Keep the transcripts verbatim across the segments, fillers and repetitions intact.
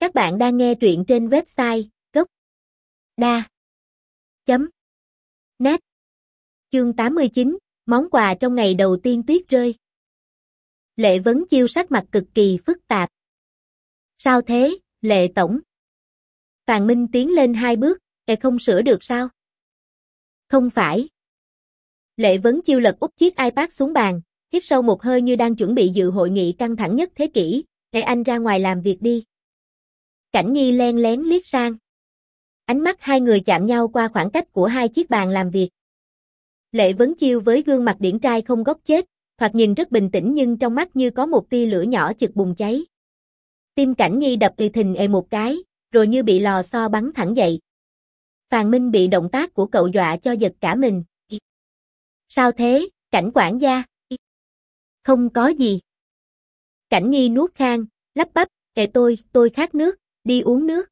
Các bạn đang nghe truyện trên website gốc.da chấm net. Chương tám mươi chín, món quà trong ngày đầu tiên tuyết rơi. Lệ Vấn Chiêu sắc mặt cực kỳ phức tạp. Sao thế, Lệ tổng? Phàn Minh tiến lên hai bước, "Ê không sửa được sao?" "Không phải." Lệ Vấn Chiêu lật úp chiếc iPad xuống bàn, hít sâu một hơi như đang chuẩn bị dự hội nghị căng thẳng nhất thế kỷ. "Ê anh ra ngoài làm việc đi." Cảnh Nghi len lén liếc sang. Ánh mắt hai người chạm nhau qua khoảng cách của hai chiếc bàn làm việc. Lệ Vấn Chiêu với gương mặt điển trai không góc chết, thoạt nhìn rất bình tĩnh nhưng trong mắt như có một tia lửa nhỏ chực bùng cháy. Tim Cảnh Nghi đập ì thình ề một cái, rồi như bị lò xo bắn thẳng dậy. Phàn Minh bị động tác của cậu dọa cho giật cả mình. "Sao thế, Cảnh quản gia?" "Không có gì." Cảnh Nghi nuốt khan, lắp bắp, "Ê tôi, tôi khát nước, đi uống nước."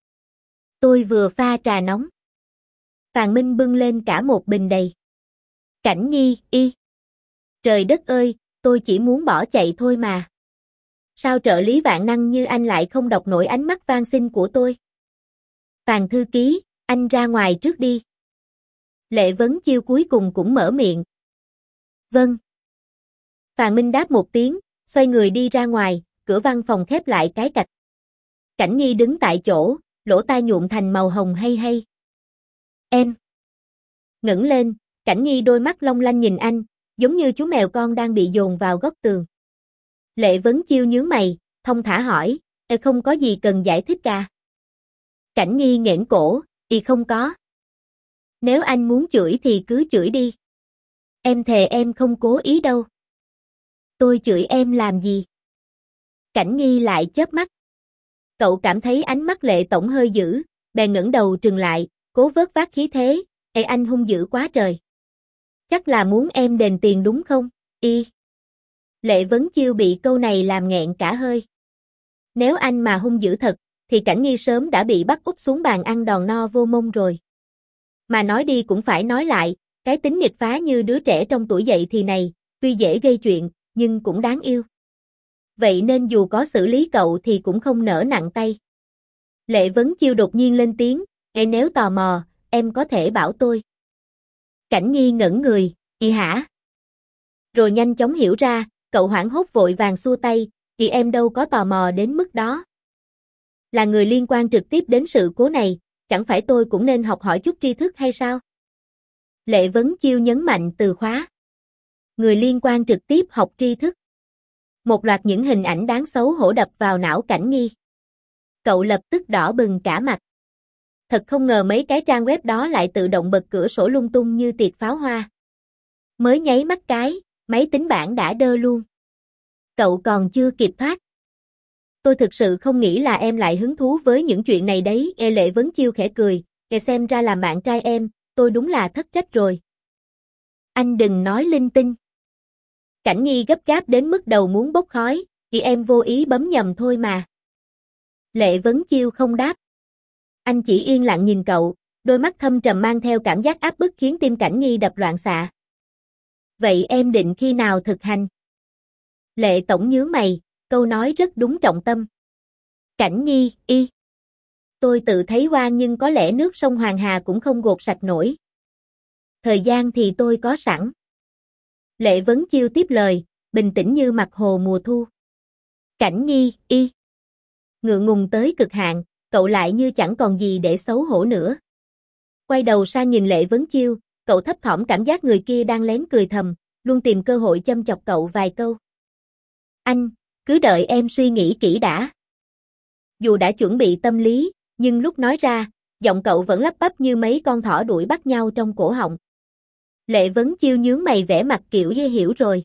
"Tôi vừa pha trà nóng." Phàn Minh bưng lên cả một bình đầy. Cảnh Nghi, y. "Trời đất ơi, tôi chỉ muốn bỏ chạy thôi mà. Sao trợ lý vạn năng như anh lại không đọc nổi ánh mắt van xin của tôi?" "Phàn thư ký, anh ra ngoài trước đi." Lệ Vấn Chiêu cuối cùng cũng mở miệng. "Vâng." Phàn Minh đáp một tiếng, xoay người đi ra ngoài, cửa văn phòng khép lại cái cạch. Cảnh Nghi đứng tại chỗ, lỗ tai nhuộm thành màu hồng hay hay. "Em." Ngẩng lên, Cảnh Nghi đôi mắt long lanh nhìn anh, giống như chú mèo con đang bị dồn vào góc tường. Lệ Vấn Chiêu nhướng mày, thong thả hỏi, "Ê không có gì cần giải thích cả." Cảnh Nghi nghển cổ, "Y không có. Nếu anh muốn chửi thì cứ chửi đi. Em thề em không cố ý đâu." "Tôi chửi em làm gì?" Cảnh Nghi lại chớp mắt. Cậu cảm thấy ánh mắt Lệ tổng hơi dữ, bèn ngẩng đầu trừng lại, cố vớt vát khí thế, "Ê anh hung dữ quá trời. Chắc là muốn em đền tiền đúng không?" "Y." Lệ Vấn Chiêu bị câu này làm nghẹn cả hơi. Nếu anh mà hung dữ thật, thì Cảnh Nghi sớm đã bị bắt úp xuống bàn ăn đòn no vô mông rồi. Mà nói đi cũng phải nói lại, cái tính nghịch phá như đứa trẻ trong tuổi dậy thì này, tuy dễ gây chuyện, nhưng cũng đáng yêu. Vậy nên dù có xử lý cậu thì cũng không nỡ nặng tay. Lệ Vấn Chiêu đột nhiên lên tiếng, "Ê nếu tò mò, em có thể bảo tôi." Cảnh Nghi ngẩn người, "Y hả?" Rồi nhanh chóng hiểu ra, cậu hoảng hốt vội vàng xua tay, "Y em đâu có tò mò đến mức đó. Là người liên quan trực tiếp đến sự cố này, chẳng phải tôi cũng nên học hỏi chút tri thức hay sao?" Lệ Vấn Chiêu nhấn mạnh từ khóa. Người liên quan trực tiếp học tri thức. Một loạt những hình ảnh đáng xấu hổ đập vào não Cảnh Nghi. Cậu lập tức đỏ bừng cả mặt. Thật không ngờ mấy cái trang web đó lại tự động bật cửa sổ lung tung như tiệc pháo hoa. Mới nháy mắt cái, máy tính bảng đã đơ luôn. Cậu còn chưa kịp thoát. "Tôi thực sự không nghĩ là em lại hứng thú với những chuyện này đấy." Ê Lệ Vấn Chiêu khẽ cười, "Ê xem ra làm bạn trai em, tôi đúng là thất trách rồi." "Anh đừng nói linh tinh." Cảnh Nghi gấp gáp đến mức đầu muốn bốc khói, "Thì em vô ý bấm nhầm thôi mà." Lệ Vấn Chiêu không đáp. Anh chỉ yên lặng nhìn cậu, đôi mắt thâm trầm mang theo cảm giác áp bức khiến tim Cảnh Nghi đập loạn xạ. "Vậy em định khi nào thực hành?" Lệ tổng nhướng mày, câu nói rất đúng trọng tâm. Cảnh Nghi, y. "Tôi tự thấy oan nhưng có lẽ nước sông Hoàng Hà cũng không gột sạch nổi. Thời gian thì tôi có sẵn." Lệ Vấn Chiêu tiếp lời, bình tĩnh như mặt hồ mùa thu. Cảnh Nghi, y. Ngượng ngùng tới cực hạn, cậu lại như chẳng còn gì để xấu hổ nữa. Quay đầu sang nhìn Lệ Vấn Chiêu, cậu thấp thỏm cảm giác người kia đang lén cười thầm, luôn tìm cơ hội châm chọc cậu vài câu. "Anh, cứ đợi em suy nghĩ kỹ đã." Dù đã chuẩn bị tâm lý, nhưng lúc nói ra, giọng cậu vẫn lắp bắp như mấy con thỏ đuổi bắt nhau trong cổ họng. Lệ Vấn Chiêu nhướng mày vẻ mặt kiểu dê hiểu rồi.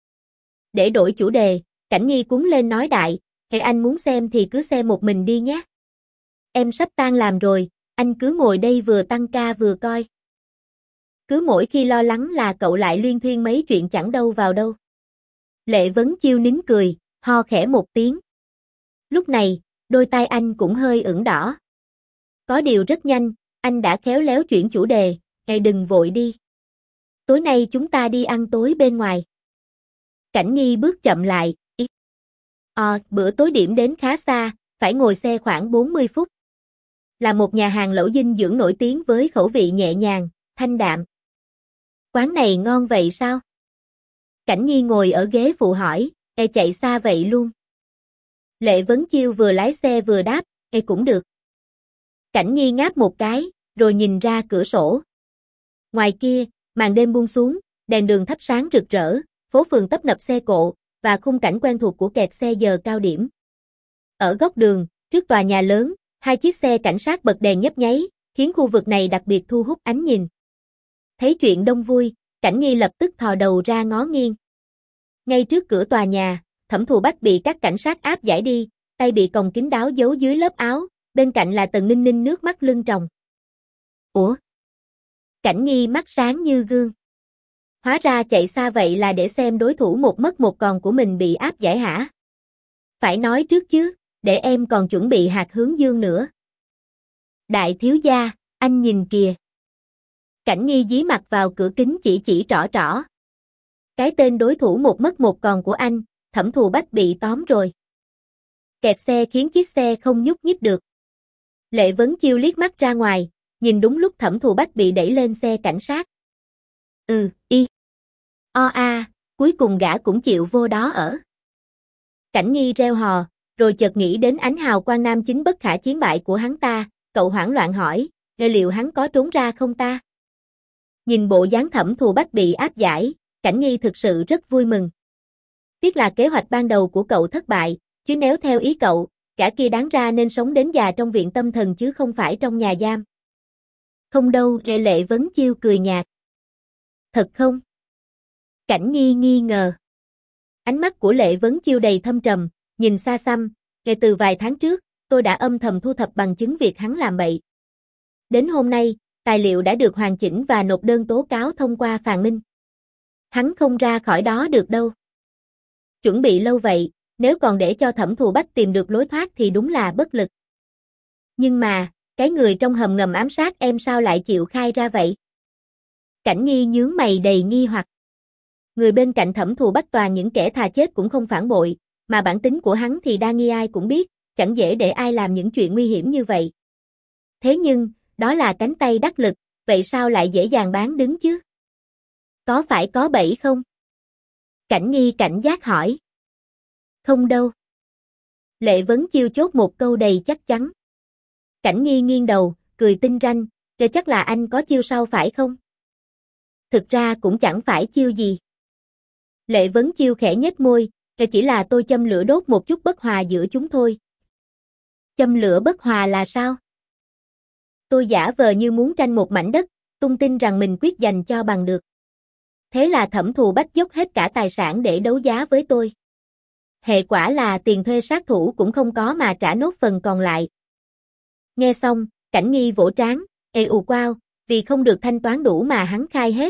Để đổi chủ đề, Cảnh Nghi cuống lên nói đại, "Ê anh muốn xem thì cứ xem một mình đi nhé. Em sắp tan làm rồi, anh cứ ngồi đây vừa tăng ca vừa coi." Cứ mỗi khi lo lắng là cậu lại luyên thuyên mấy chuyện chẳng đâu vào đâu. Lệ Vấn Chiêu nín cười, ho khẽ một tiếng. Lúc này, đôi tai anh cũng hơi ửng đỏ. Có điều rất nhanh, anh đã khéo léo chuyển chủ đề, "Ê đừng vội đi. Tối nay chúng ta đi ăn tối bên ngoài." Cảnh Nghi bước chậm lại, "Ý. Ờ, bữa tối điểm đến khá xa, phải ngồi xe khoảng bốn mươi phút. Là một nhà hàng lẩu dinh dưỡng nổi tiếng với khẩu vị nhẹ nhàng, thanh đạm. Quán này ngon vậy sao? Cảnh Nhi ngồi ở ghế phụ hỏi, e chạy xa vậy luôn. Lệ Vấn Chiêu vừa lái xe vừa đáp, e cũng được. Cảnh Nhi ngáp một cái, rồi nhìn ra cửa sổ. Ngoài kia, màn đêm buông xuống, đèn đường thắp sáng rực rỡ, phố phường tấp nập xe cộ, và khung cảnh quen thuộc của kẹt xe giờ cao điểm. Ở góc đường, trước tòa nhà lớn, hai chiếc xe cảnh sát bật đèn nhấp nháy, khiến khu vực này đặc biệt thu hút ánh nhìn. Thấy chuyện đông vui, Cảnh Nhi lập tức thò đầu ra ngó nghiêng. Ngay trước cửa tòa nhà, Thẩm Thù Bách bị các cảnh sát áp giải đi, tay bị còng kín đáo giấu dưới lớp áo, bên cạnh là Tần Ninh Ninh nước mắt lưng tròng. Ủa? Cảnh Nhi mắt sáng như gương. Hóa ra chạy xa vậy là để xem đối thủ một mất một còn của mình bị áp giải hả? Phải nói trước chứ, để em còn chuẩn bị hạt hướng dương nữa. Đại thiếu gia, anh nhìn kìa. Cảnh Nhi dí mặt vào cửa kính chỉ chỉ trỏ trỏ. Cái tên đối thủ một mất một còn của anh, Thẩm Thù Bách bị tóm rồi. Kẹt xe khiến chiếc xe không nhúc nhích được. Lệ Vấn Chiêu liếc mắt ra ngoài, nhìn đúng lúc Thẩm Thù Bách bị đẩy lên xe cảnh sát. Ừ, y. O a, cuối cùng gã cũng chịu vô đó ở. Cảnh Nhi reo hò, rồi chợt nghĩ đến ánh hào quang nam chính bất khả chiến bại của hắn ta, cậu hoảng loạn hỏi, liệu hắn có trốn ra không ta? Nhìn bộ dáng Thẩm Thù Bách bị áp giải, Cảnh Nhi thực sự rất vui mừng. Tiếc là kế hoạch ban đầu của cậu thất bại, chứ nếu theo ý cậu, gã kia đáng ra nên sống đến già trong viện tâm thần chứ không phải trong nhà giam. Không đâu, Lệ Vấn Chiêu cười nhạt. Thật không? Cảnh Nhi nghi ngờ. Ánh mắt của Lệ Vấn Chiêu đầy thâm trầm, nhìn xa xăm, kể từ vài tháng trước, tôi đã âm thầm thu thập bằng chứng việc hắn làm bậy. Đến hôm nay, tài liệu đã được hoàn chỉnh và nộp đơn tố cáo thông qua Phàn Minh. Hắn không ra khỏi đó được đâu. Chuẩn bị lâu vậy, nếu còn để cho Thẩm Thù Bách tìm được lối thoát thì đúng là bất lực. Nhưng mà, cái người trong hầm ngầm ám sát em sao lại chịu khai ra vậy? Cảnh Nhi nhướng mày đầy nghi hoặc. Người bên cạnh Thẩm Thù Bách toàn những kẻ thà chết cũng không phản bội, mà bản tính của hắn thì đa nghi ai cũng biết, chẳng dễ để ai làm những chuyện nguy hiểm như vậy. Thế nhưng, đó là cánh tay đắc lực, vậy sao lại dễ dàng bán đứng chứ? Có phải có bẫy không? Cảnh Nhi cảnh giác hỏi. Không đâu. Lệ Vấn Chiêu chốt một câu đầy chắc chắn. Cảnh Nhi nghiêng đầu, cười tinh ranh, rồi chắc là anh có chiêu sau phải không? Thực ra cũng chẳng phải chiêu gì. Lệ Vấn Chiêu khẽ nhếch môi, rồi chỉ là tôi châm lửa đốt một chút bất hòa giữa chúng thôi. Châm lửa bất hòa là sao? Tôi giả vờ như muốn tranh một mảnh đất, tung tin rằng mình quyết giành cho bằng được. Thế là Thẩm Thù Bách dốc hết cả tài sản để đấu giá với tôi. Hệ quả là tiền thuê sát thủ cũng không có mà trả nốt phần còn lại. Nghe xong, Cảnh Nhi vỗ trán, ê ù quao, vì không được thanh toán đủ mà hắn khai hết.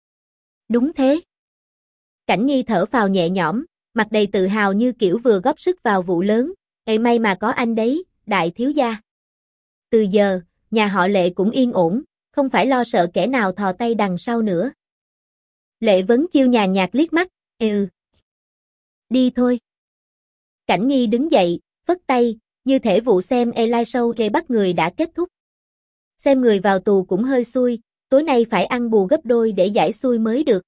Đúng thế. Cảnh Nhi thở phào nhẹ nhõm, mặt đầy tự hào như kiểu vừa góp sức vào vụ lớn, ê may mà có anh đấy, đại thiếu gia. Từ giờ, nhà họ Lệ cũng yên ổn, không phải lo sợ kẻ nào thò tay đằng sau nữa. Lệ Vấn Chiêu nhàn nhạt liếc mắt, ừ. Đi thôi. Cảnh Nhi đứng dậy, phất tay, như thể vụ xem Eli Show gây bắt người đã kết thúc. Xem người vào tù cũng hơi xui, tối nay phải ăn bù gấp đôi để giải xui mới được.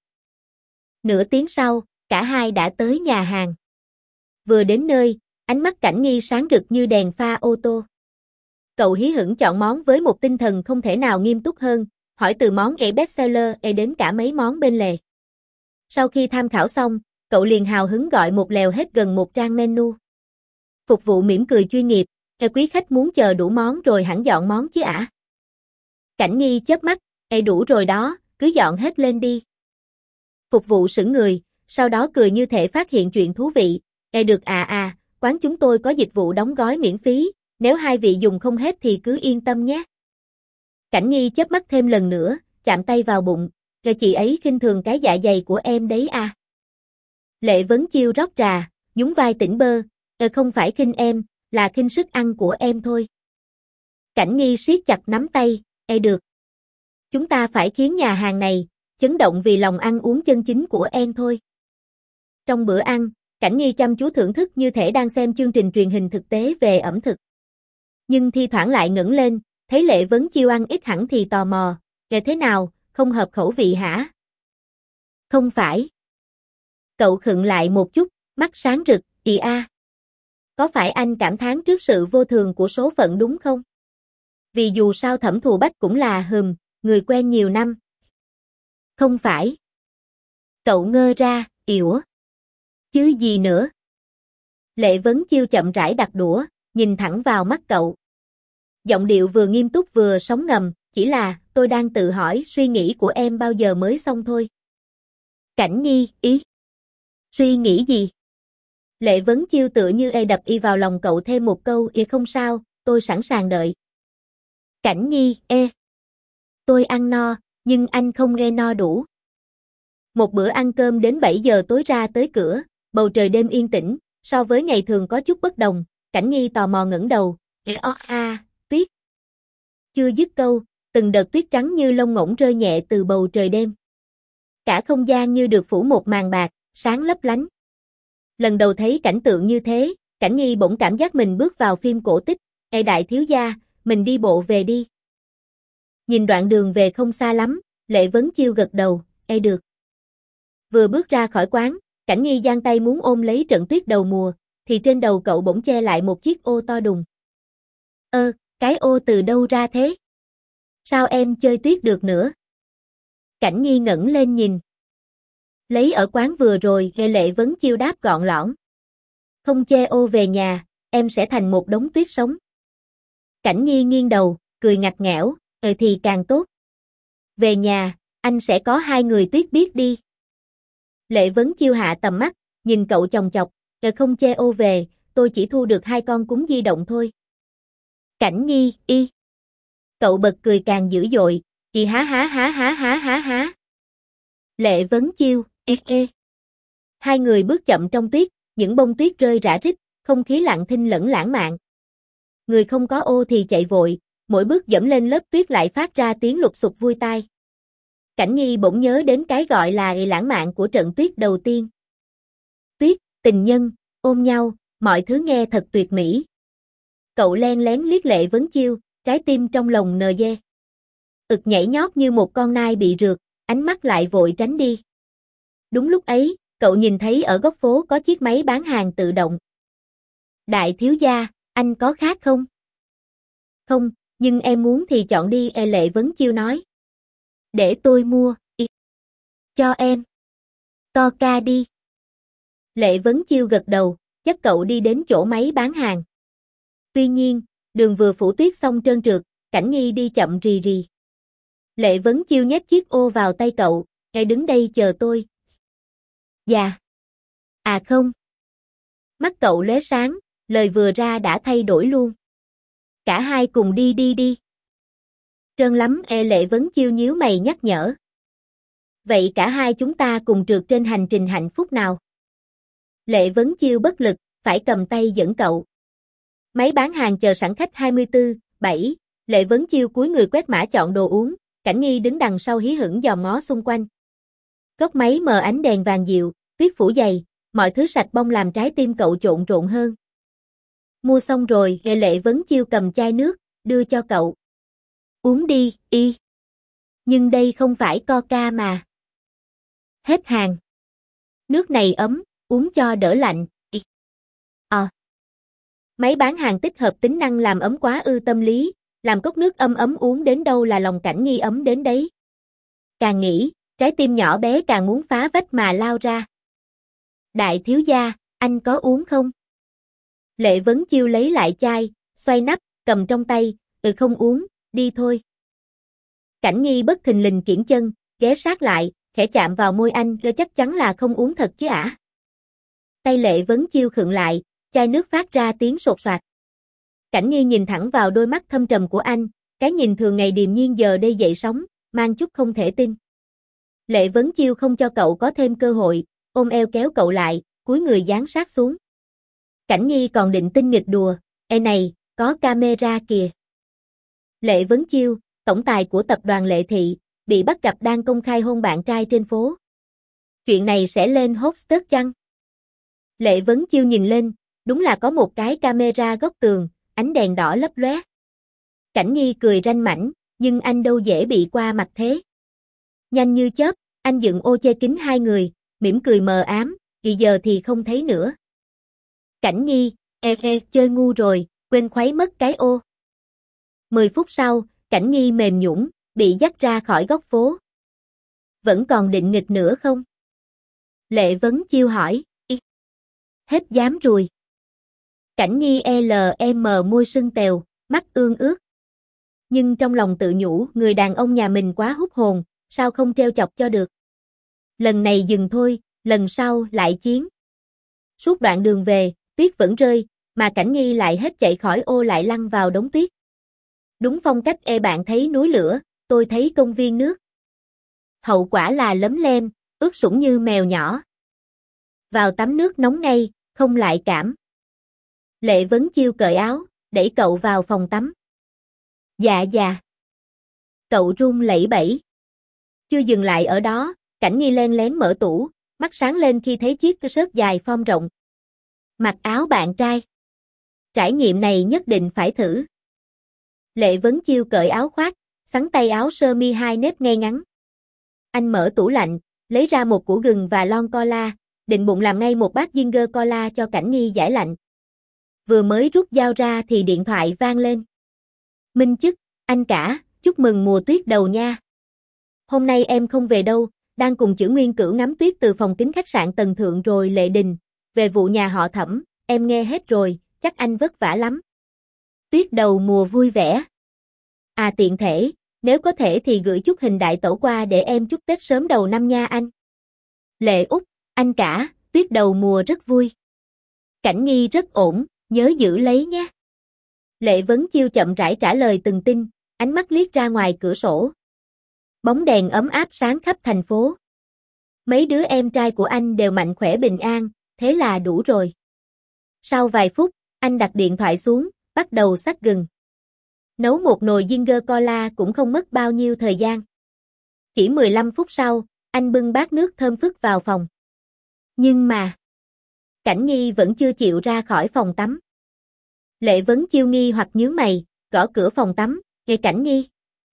Nửa tiếng sau, cả hai đã tới nhà hàng. Vừa đến nơi, ánh mắt Cảnh Nhi sáng rực như đèn pha ô tô. Cậu hí hửng chọn món với một tinh thần không thể nào nghiêm túc hơn, hỏi từ món e bestseller e đến cả mấy món bên lề. Sau khi tham khảo xong, cậu liền hào hứng gọi một lèo hết gần một trang menu. Phục vụ mỉm cười chuyên nghiệp, e quý khách muốn chờ đủ món rồi hẳn dọn món chứ ả. Cảnh Nhi chớp mắt, e đủ rồi đó, cứ dọn hết lên đi. Phục vụ sững người, sau đó cười như thể phát hiện chuyện thú vị, e được à à, quán chúng tôi có dịch vụ đóng gói miễn phí, nếu hai vị dùng không hết thì cứ yên tâm nhé. Cảnh Nhi chớp mắt thêm lần nữa, chạm tay vào bụng, rồi chị ấy khinh thường cái dạ dày của em đấy à. Lệ Vấn Chiêu rót trà, nhún vai tỉnh bơ, ờ không phải khinh em, là khinh sức ăn của em thôi. Cảnh Nhi siết chặt nắm tay, e được. Chúng ta phải khiến nhà hàng này chấn động vì lòng ăn uống chân chính của em thôi. Trong bữa ăn, Cảnh Nghi chăm chú thưởng thức như thể đang xem chương trình truyền hình thực tế về ẩm thực. Nhưng thi thoảng lại ngẩng lên, thấy Lệ Vấn Chiêu ăn ít hẳn thì tò mò, "Nghe thế nào, không hợp khẩu vị hả?" "Không phải." Cậu khựng lại một chút, mắt sáng rực, "Ì a. Có phải anh cảm thán trước sự vô thường của số phận đúng không? Vì dù sao Thẩm Thù Bách cũng là hừm, người quen nhiều năm." "Không phải." Cậu ngơ ra, "Yểu. Chứ gì nữa?" Lệ Vấn Chiêu chậm rãi đặt đũa, nhìn thẳng vào mắt cậu. Giọng điệu vừa nghiêm túc vừa sóng ngầm, "Chỉ là, tôi đang tự hỏi suy nghĩ của em bao giờ mới xong thôi." Cảnh Nghi, ý. "Suy nghĩ gì?" Lệ Vấn Chiêu tựa như ê đập y vào lòng cậu thêm một câu, "Ê không sao, tôi sẵn sàng đợi." Cảnh Nghi, ê. "Tôi ăn no, nhưng anh không nghe no đủ." Một bữa ăn cơm đến bảy giờ tối ra tới cửa, bầu trời đêm yên tĩnh, so với ngày thường có chút bất đồng, Cảnh Nghi tò mò ngẩng đầu, "Ê o a, tuyết." Chưa dứt câu, từng đợt tuyết trắng như lông ngỗng rơi nhẹ từ bầu trời đêm. Cả không gian như được phủ một màn bạc, sáng lấp lánh. Lần đầu thấy cảnh tượng như thế, Cảnh Nghi bỗng cảm giác mình bước vào phim cổ tích, "Ê đại thiếu gia, mình đi bộ về đi." Nhìn đoạn đường về không xa lắm, Lệ Vấn Chiêu gật đầu, "Ê được." Vừa bước ra khỏi quán, Cảnh Nghi giang tay muốn ôm lấy trận tuyết đầu mùa, thì trên đầu cậu bỗng che lại một chiếc ô to đùng. "Ơ, cái ô từ đâu ra thế? Sao em chơi tuyết được nữa?" Cảnh Nghi ngẩng lên nhìn. "Lấy ở quán vừa rồi." Nghe Lệ Vấn Chiêu đáp gọn lõn. "Không che ô về nhà, em sẽ thành một đống tuyết sống." Cảnh Nghi nghiêng đầu, cười ngặt nghẽo, "Ờ thì càng tốt. Về nhà, anh sẽ có hai người tuyết biết đi." Lệ Vấn Chiêu hạ tầm mắt, nhìn cậu chòng chọc, "Ờ không che ô về, tôi chỉ thu được hai con cún di động thôi." Cảnh Nghi, y. Cậu bật cười càng dữ dội, "Chị há há há há há há há." Lệ Vấn Chiêu, ê ê. Hai người bước chậm trong tuyết, những bông tuyết rơi rã rít, không khí lặng thinh lẫn lãng mạn. Người không có ô thì chạy vội, mỗi bước dẫm lên lớp tuyết lại phát ra tiếng lục xục vui tai. Cảnh Nghi bỗng nhớ đến cái gọi là lãng mạn của trận tuyết đầu tiên. Tuyết, tình nhân, ôm nhau, mọi thứ nghe thật tuyệt mỹ. Cậu len lén liếc Lệ Vấn Chiêu, trái tim trong lòng nờ dê. Ực nhảy nhót như một con nai bị rượt, ánh mắt lại vội tránh đi. Đúng lúc ấy, cậu nhìn thấy ở góc phố có chiếc máy bán hàng tự động. "Đại thiếu gia, anh có khát không?" "Không, nhưng em muốn thì chọn đi." E Lệ Vấn Chiêu nói. "Để tôi mua, y. Cho em. Coca đi." Lệ Vấn Chiêu gật đầu, dắt cậu đi đến chỗ máy bán hàng. Tuy nhiên, đường vừa phủ tuyết xong trơn trượt, Cảnh Nghi đi chậm rì rì. Lệ Vấn Chiêu nhét chiếc ô vào tay cậu, "Em đứng đây chờ tôi." "Dạ." "À không." Mắt cậu lóe sáng, lời vừa ra đã thay đổi luôn. "Cả hai cùng đi đi đi." "Trơn lắm." E Lệ Vấn Chiêu nhíu mày nhắc nhở. "Vậy cả hai chúng ta cùng trượt trên hành trình hạnh phúc nào." Lệ Vấn Chiêu bất lực, phải cầm tay dẫn cậu. Máy bán hàng chờ sẵn khách hai mươi tư, bảy, Lệ Vấn Chiêu cúi người quét mã chọn đồ uống, Cảnh Nghi đứng đằng sau hí hửng dòm ngó xung quanh. Góc máy mờ ánh đèn vàng dịu, tuyết phủ dày, mọi thứ sạch bông làm trái tim cậu trộn rộn hơn. "Mua xong rồi." Nghe Lệ Vấn Chiêu cầm chai nước, đưa cho cậu. "Uống đi, y." "Nhưng đây không phải Coca mà." "Hết hàng." "Nước này ấm, uống cho đỡ lạnh." Y. Ờ. Máy bán hàng tích hợp tính năng làm ấm quá ư tâm lý, làm cốc nước ấm ấm uống đến đâu là lòng Cảnh Nghi ấm đến đấy. Càng nghĩ, trái tim nhỏ bé càng muốn phá vách mà lao ra. "Đại thiếu gia, anh có uống không?" Lệ Vấn Chiêu lấy lại chai, xoay nắp, cầm trong tay, "Ừ không uống, đi thôi." Cảnh Nghi bất thình lình kiễng chân, ghé sát lại, khẽ chạm vào môi anh, "Rồi chắc chắn là không uống thật chứ ả?" Tay Lệ Vấn Chiêu khựng lại, chai nước phát ra tiếng sột soạt. Cảnh Nghi nhìn thẳng vào đôi mắt thâm trầm của anh, cái nhìn thường ngày điềm nhiên giờ đây dậy sóng, mang chút không thể tin. Lệ Vấn Chiêu không cho cậu có thêm cơ hội, ôm eo kéo cậu lại, cúi người dán sát xuống. Cảnh Nghi còn định tinh nghịch đùa, "Ê này, có camera kìa." Lệ Vấn Chiêu, tổng tài của tập đoàn Lệ Thị, bị bắt gặp đang công khai hôn bạn trai trên phố. Chuyện này sẽ lên hot search chăng? Lệ Vấn Chiêu nhìn lên, đúng là có một cái camera góc tường, ánh đèn đỏ lấp lóe. Cảnh Nghi cười ranh mãnh, nhưng anh đâu dễ bị qua mặt thế. Nhanh như chớp, anh dựng ô che kín hai người, mỉm cười mờ ám, thì giờ thì không thấy nữa. Cảnh Nghi, e e, chơi ngu rồi, quên khuấy mất cái ô. Mười phút sau, Cảnh Nghi mềm nhũn, bị dắt ra khỏi góc phố. Vẫn còn định nghịch nữa không? Lệ Vấn Chiêu hỏi. Hết dám rồi. Cảnh Nghi lờ em môi sưng tèo, mắt ương ướt. Nhưng trong lòng tự nhủ, người đàn ông nhà mình quá hút hồn, sao không trêu chọc cho được. Lần này dừng thôi, lần sau lại chiến. Suốt đoạn đường về, tuyết vẫn rơi, mà Cảnh Nghi lại hết chạy khỏi ô lại lăn vào đống tuyết. Đúng phong cách e bạn thấy núi lửa, tôi thấy công viên nước. Hậu quả là lấm lem, ướt sũng như mèo nhỏ. Vào tắm nước nóng ngay, không lại cảm. Lệ Vấn Chiêu cởi áo, đẩy cậu vào phòng tắm. Dạ dạ. Cậu run lẩy bẩy. Chưa dừng lại ở đó, Cảnh Nghi len lén mở tủ, mắt sáng lên khi thấy chiếc sớt dài form rộng. Mặc áo bạn trai. Trải nghiệm này nhất định phải thử. Lệ Vấn Chiêu cởi áo khoác, xắn tay áo sơ mi hai nếp ngay ngắn. Anh mở tủ lạnh, lấy ra một củ gừng và lon cola, định bụng làm ngay một bát ginger cola cho Cảnh Nghi giải lạnh. Vừa mới rút dao ra thì điện thoại vang lên. Minh Chức, anh cả, chúc mừng mùa tuyết đầu nha. Hôm nay em không về đâu, đang cùng Chữ Nguyên Cửu ngắm tuyết từ phòng kính khách sạn tầng thượng rồi. Lệ Đình, về vụ nhà họ Thẩm, em nghe hết rồi, chắc anh vất vả lắm. Tuyết đầu mùa vui vẻ. À tiện thể, nếu có thể thì gửi chút hình đại tẩu qua để em chúc Tết sớm đầu năm nha anh. Lệ Út, anh cả, tuyết đầu mùa rất vui. Cảnh Nghi rất ổn, nhớ giữ lấy nhé. Lệ Vấn Chiêu chậm rãi trả lời từng tin, ánh mắt liếc ra ngoài cửa sổ. Bóng đèn ấm áp sáng khắp thành phố. Mấy đứa em trai của anh đều mạnh khỏe bình an, thế là đủ rồi. Sau vài phút, anh đặt điện thoại xuống, bắt đầu xắt gừng. Nấu một nồi ginger cola cũng không mất bao nhiêu thời gian. Chỉ mười lăm phút sau, anh bưng bát nước thơm phức vào phòng. Nhưng mà, Cảnh Nghi vẫn chưa chịu ra khỏi phòng tắm. Lệ Vấn Chiêu nghi hoặc nhướng mày, gõ cửa phòng tắm, nghe Cảnh Nghi.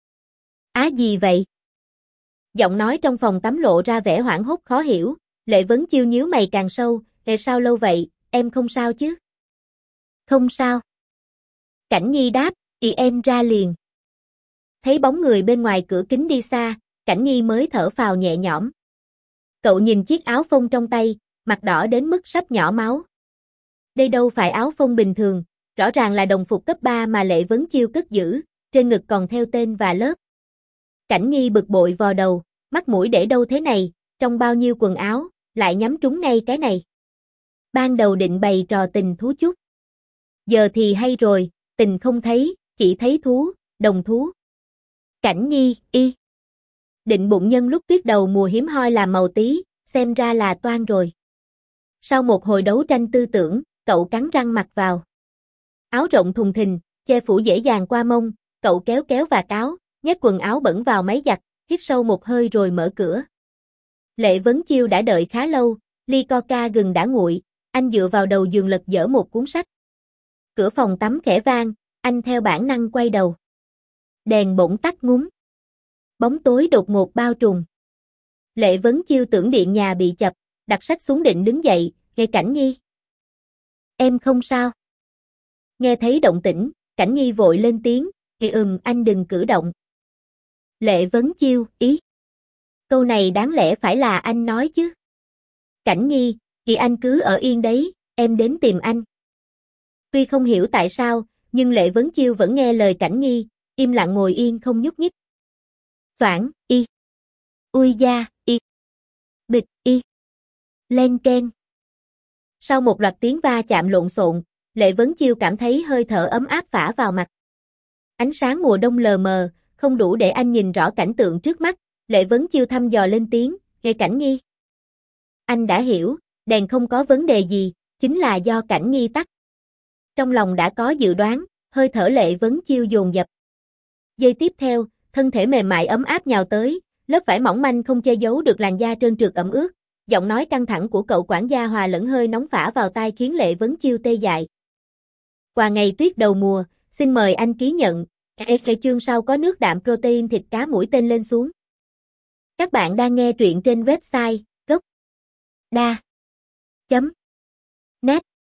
Á gì vậy? Giọng nói trong phòng tắm lộ ra vẻ hoảng hốt khó hiểu, Lệ Vấn Chiêu nhíu mày càng sâu, "Ê sao lâu vậy, em không sao chứ?" "Không sao." Cảnh Nghi đáp, "Thì em ra liền." Thấy bóng người bên ngoài cửa kính đi xa, Cảnh Nghi mới thở phào nhẹ nhõm. Cậu nhìn chiếc áo phông trong tay, mặt đỏ đến mức sắp nhỏ máu. Đây đâu phải áo phông bình thường, rõ ràng là đồng phục cấp ba mà Lệ Vấn Chiêu cất giữ, trên ngực còn theo tên và lớp. Cảnh Nghi bực bội vò đầu, mắt mũi để đâu thế này, trong bao nhiêu quần áo, lại nhắm trúng ngay cái này. Ban đầu định bày trò tình thú chút. Giờ thì hay rồi, tình không thấy, chỉ thấy thú, đồng thú. Cảnh Nghi, y. Định bụng nhân lúc tuyết đầu mùa hiếm hoi làm màu tí, xem ra là toan rồi. Sau một hồi đấu tranh tư tưởng, cậu cắn răng mặc vào. Áo rộng thùng thình, che phủ dễ dàng qua mông, cậu kéo kéo vạt áo, nhét quần áo bẩn vào máy giặt, hít sâu một hơi rồi mở cửa. Lệ Vấn Chiêu đã đợi khá lâu, ly coca gừng đã nguội, anh dựa vào đầu giường lật dở một cuốn sách. Cửa phòng tắm khẽ vang, anh theo bản năng quay đầu. Đèn bỗng tắt ngúm. Bóng tối đột ngột bao trùm. Lệ Vấn Chiêu tưởng điện nhà bị chập, đặt sách xuống định đứng dậy, nghe Cảnh Nghi. Em không sao. Nghe thấy động tĩnh, Cảnh Nghi vội lên tiếng, "Kì ừm anh đừng cử động." Lệ Vấn Chiêu, ý. Câu này đáng lẽ phải là anh nói chứ. Cảnh Nghi, "Kì anh cứ ở yên đấy, em đến tìm anh." Tuy không hiểu tại sao, nhưng Lệ Vấn Chiêu vẫn nghe lời Cảnh Nghi, im lặng ngồi yên không nhúc nhích. Soảng, y. Ui da, y. Bịch, y. Len keng. Sau một loạt tiếng va chạm lộn xộn, Lệ Vấn Chiêu cảm thấy hơi thở ấm áp phả vào mặt. Ánh sáng mùa đông lờ mờ, không đủ để anh nhìn rõ cảnh tượng trước mắt, Lệ Vấn Chiêu thăm dò lên tiếng, "Nghe Cảnh Nghi." Anh đã hiểu, đèn không có vấn đề gì, chính là do Cảnh Nghi tắt. Trong lòng đã có dự đoán, hơi thở Lệ Vấn Chiêu dồn dập. Giây tiếp theo, thân thể mềm mại ấm áp nhào tới, lớp vải mỏng manh không che giấu được làn da trơn trượt ẩm ướt, Giọng nói căng thẳng của cậu quản gia hòa lẫn hơi nóng phả vào tai khiến Lệ Vấn Chiêu tê dại. Quà ngày tuyết đầu mùa, xin mời anh ký nhận. Ê, chương sau có nước đạm protein thịt cá mũi tên lên xuống. Các bạn đang nghe truyện trên website gốc đa chấm net